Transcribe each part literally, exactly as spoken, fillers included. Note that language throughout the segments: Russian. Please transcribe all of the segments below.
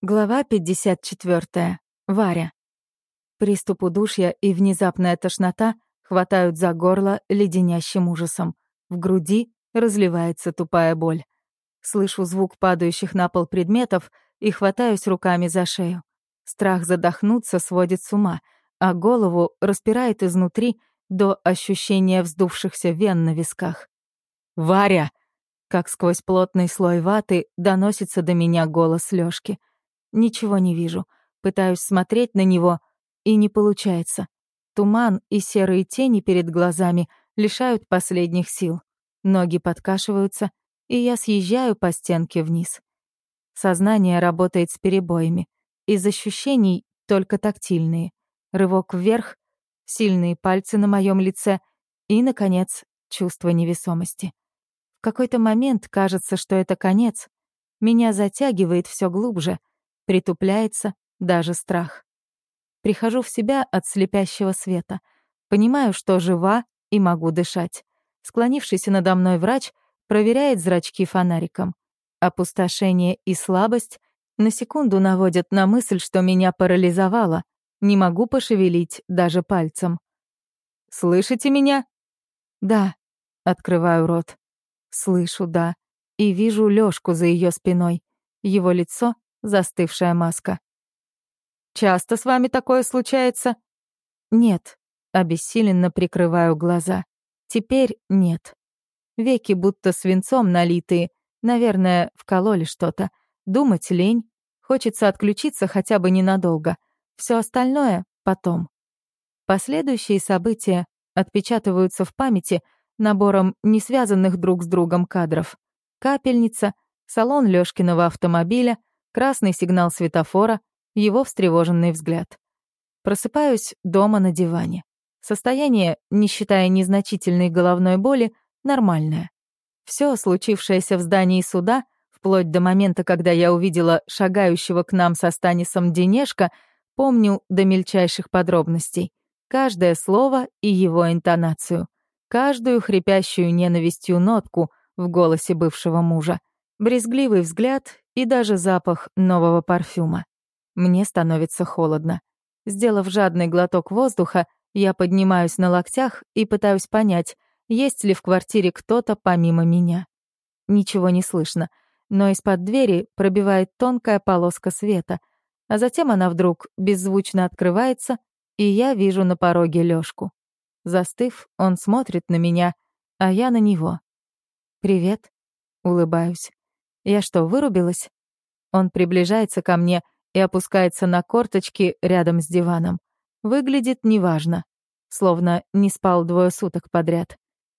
Глава пятьдесят четвёртая. Варя. Приступ удушья и внезапная тошнота хватают за горло леденящим ужасом. В груди разливается тупая боль. Слышу звук падающих на пол предметов и хватаюсь руками за шею. Страх задохнуться сводит с ума, а голову распирает изнутри до ощущения вздувшихся вен на висках. «Варя!» Как сквозь плотный слой ваты доносится до меня голос Лёшки. Ничего не вижу. Пытаюсь смотреть на него, и не получается. Туман и серые тени перед глазами лишают последних сил. Ноги подкашиваются, и я съезжаю по стенке вниз. Сознание работает с перебоями. Из ощущений только тактильные. Рывок вверх, сильные пальцы на моем лице и, наконец, чувство невесомости. В какой-то момент кажется, что это конец. Меня затягивает все глубже. Притупляется даже страх. Прихожу в себя от слепящего света. Понимаю, что жива и могу дышать. Склонившийся надо мной врач проверяет зрачки фонариком. Опустошение и слабость на секунду наводят на мысль, что меня парализовало. Не могу пошевелить даже пальцем. «Слышите меня?» «Да», — открываю рот. Слышу, да, и вижу Лёшку за её спиной. Его лицо — застывшая маска. «Часто с вами такое случается?» «Нет», — обессиленно прикрываю глаза. «Теперь нет». Веки будто свинцом налитые, наверное, вкололи что-то. Думать лень, хочется отключиться хотя бы ненадолго. Всё остальное — потом. Последующие события отпечатываются в памяти набором не связанных друг с другом кадров. Капельница, салон Лёшкиного автомобиля, красный сигнал светофора, его встревоженный взгляд. Просыпаюсь дома на диване. Состояние, не считая незначительной головной боли, нормальное. Всё случившееся в здании суда, вплоть до момента, когда я увидела шагающего к нам со Станисом Денешка, помню до мельчайших подробностей. Каждое слово и его интонацию. Каждую хрипящую ненавистью нотку в голосе бывшего мужа. Брезгливый взгляд и даже запах нового парфюма. Мне становится холодно. Сделав жадный глоток воздуха, я поднимаюсь на локтях и пытаюсь понять, есть ли в квартире кто-то помимо меня. Ничего не слышно, но из-под двери пробивает тонкая полоска света, а затем она вдруг беззвучно открывается, и я вижу на пороге Лёшку. Застыв, он смотрит на меня, а я на него. «Привет», — улыбаюсь. «Я что, вырубилась?» Он приближается ко мне и опускается на корточки рядом с диваном. Выглядит неважно, словно не спал двое суток подряд.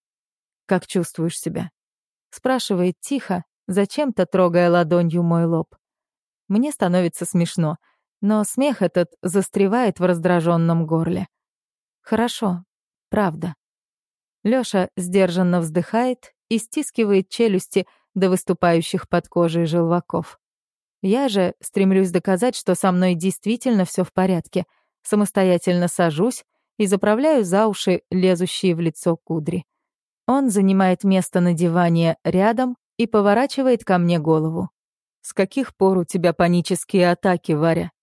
«Как чувствуешь себя?» — спрашивает тихо, зачем-то трогая ладонью мой лоб. Мне становится смешно, но смех этот застревает в раздраженном горле. «Хорошо, правда». Лёша сдержанно вздыхает и стискивает челюсти до выступающих под кожей желваков. Я же стремлюсь доказать, что со мной действительно всё в порядке, самостоятельно сажусь и заправляю за уши лезущие в лицо кудри. Он занимает место на диване рядом и поворачивает ко мне голову. «С каких пор у тебя панические атаки, Варя?»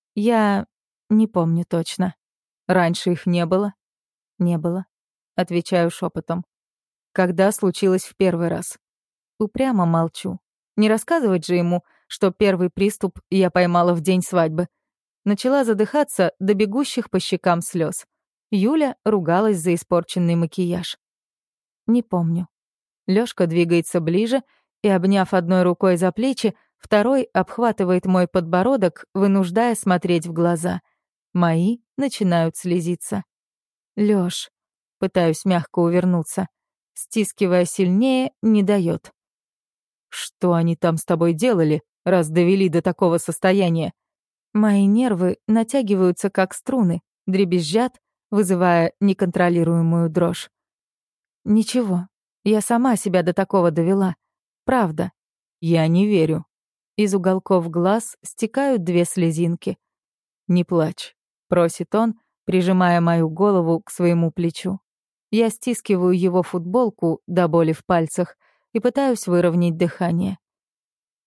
«Я не помню точно. Раньше их не было?» «Не было», — отвечаю шепотом. «Когда случилось в первый раз?» Упрямо молчу. Не рассказывать же ему, что первый приступ я поймала в день свадьбы. Начала задыхаться до бегущих по щекам слез. Юля ругалась за испорченный макияж. Не помню. Лёшка двигается ближе и, обняв одной рукой за плечи, второй обхватывает мой подбородок, вынуждая смотреть в глаза. Мои начинают слезиться. «Лёш», пытаюсь мягко увернуться, стискивая сильнее, не даёт. «Что они там с тобой делали, раз довели до такого состояния?» Мои нервы натягиваются как струны, дребезжат, вызывая неконтролируемую дрожь. «Ничего, я сама себя до такого довела. Правда». «Я не верю». Из уголков глаз стекают две слезинки. «Не плачь», — просит он, прижимая мою голову к своему плечу. Я стискиваю его футболку до боли в пальцах и пытаюсь выровнять дыхание.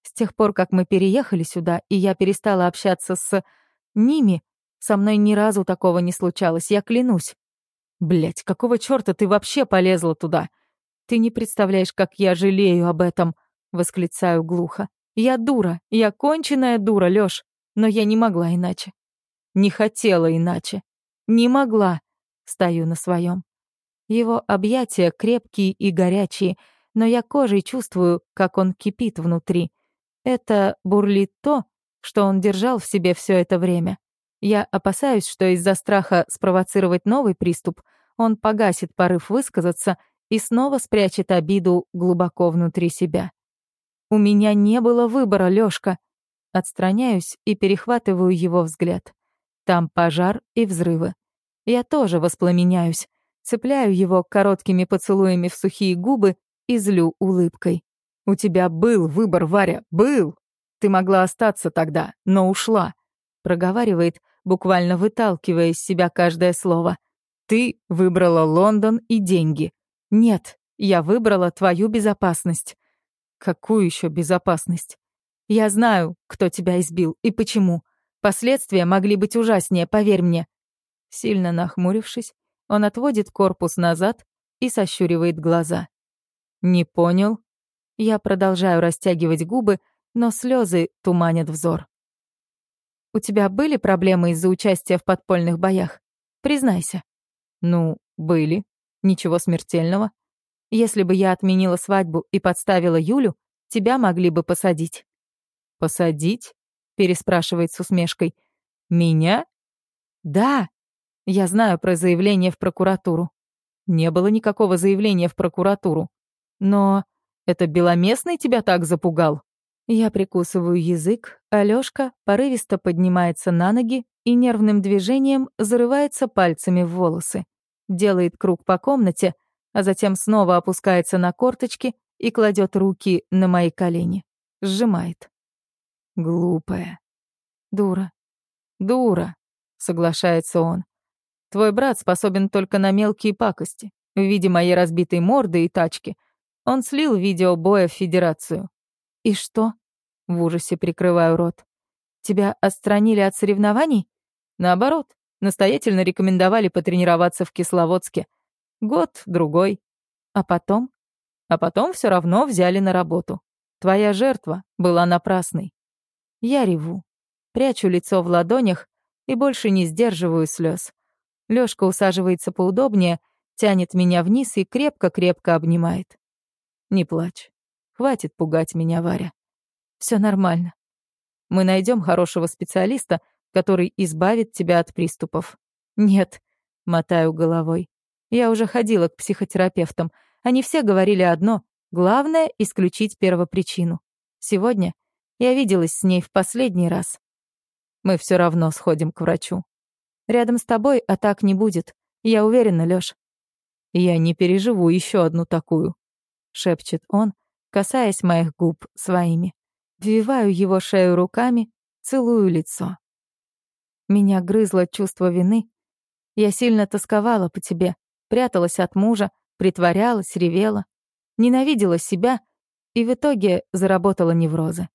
С тех пор, как мы переехали сюда, и я перестала общаться с ними, со мной ни разу такого не случалось, я клянусь. Блядь, какого чёрта ты вообще полезла туда? Ты не представляешь, как я жалею об этом, восклицаю глухо. Я дура, я конченая дура, Лёш, но я не могла иначе. Не хотела иначе. Не могла. Стою на своем. Его объятия крепкие и горячие, но я кожей чувствую, как он кипит внутри. Это бурлит то, что он держал в себе все это время. Я опасаюсь, что из-за страха спровоцировать новый приступ он погасит порыв высказаться и снова спрячет обиду глубоко внутри себя. У меня не было выбора, Лёшка. Отстраняюсь и перехватываю его взгляд. Там пожар и взрывы. Я тоже воспламеняюсь, цепляю его короткими поцелуями в сухие губы и злю улыбкой. «У тебя был выбор, Варя, был! Ты могла остаться тогда, но ушла», — проговаривает, буквально выталкивая из себя каждое слово. «Ты выбрала Лондон и деньги. Нет, я выбрала твою безопасность». «Какую еще безопасность?» «Я знаю, кто тебя избил и почему. Последствия могли быть ужаснее, поверь мне». Сильно нахмурившись, он отводит корпус назад и сощуривает глаза. «Не понял?» Я продолжаю растягивать губы, но слезы туманят взор. «У тебя были проблемы из-за участия в подпольных боях? Признайся». «Ну, были. Ничего смертельного. Если бы я отменила свадьбу и подставила Юлю, тебя могли бы посадить». «Посадить?» — переспрашивает с усмешкой. «Меня?» «Да. Я знаю про заявление в прокуратуру». «Не было никакого заявления в прокуратуру. Но это Беломестный тебя так запугал?» Я прикусываю язык, а Лёшка порывисто поднимается на ноги и нервным движением зарывается пальцами в волосы. Делает круг по комнате, а затем снова опускается на корточки и кладет руки на мои колени. Сжимает. «Глупая». «Дура. Дура», — соглашается он. «Твой брат способен только на мелкие пакости. В виде моей разбитой морды и тачки. Он слил видео боя в Федерацию». «И что?» — в ужасе прикрываю рот. «Тебя отстранили от соревнований?» «Наоборот, настоятельно рекомендовали потренироваться в Кисловодске. Год, другой. А потом?» «А потом все равно взяли на работу. Твоя жертва была напрасной». Я реву, прячу лицо в ладонях и больше не сдерживаю слез. Лёшка усаживается поудобнее, тянет меня вниз и крепко-крепко обнимает. «Не плачь. Хватит пугать меня, Варя. Все нормально. Мы найдем хорошего специалиста, который избавит тебя от приступов». «Нет», — мотаю головой. «Я уже ходила к психотерапевтам. Они все говорили одно — главное — исключить первопричину. Сегодня я виделась с ней в последний раз. Мы все равно сходим к врачу. Рядом с тобой атак не будет. Я уверена, Лёш». «Я не переживу еще одну такую», — шепчет он, касаясь моих губ своими. Ввиваю его шею руками, целую лицо. Меня грызло чувство вины. Я сильно тосковала по тебе, пряталась от мужа, притворялась, ревела, ненавидела себя и в итоге заработала неврозы.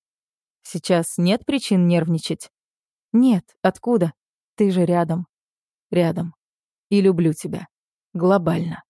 Сейчас нет причин нервничать? Нет, откуда? Ты же рядом. Рядом. И люблю тебя. Глобально.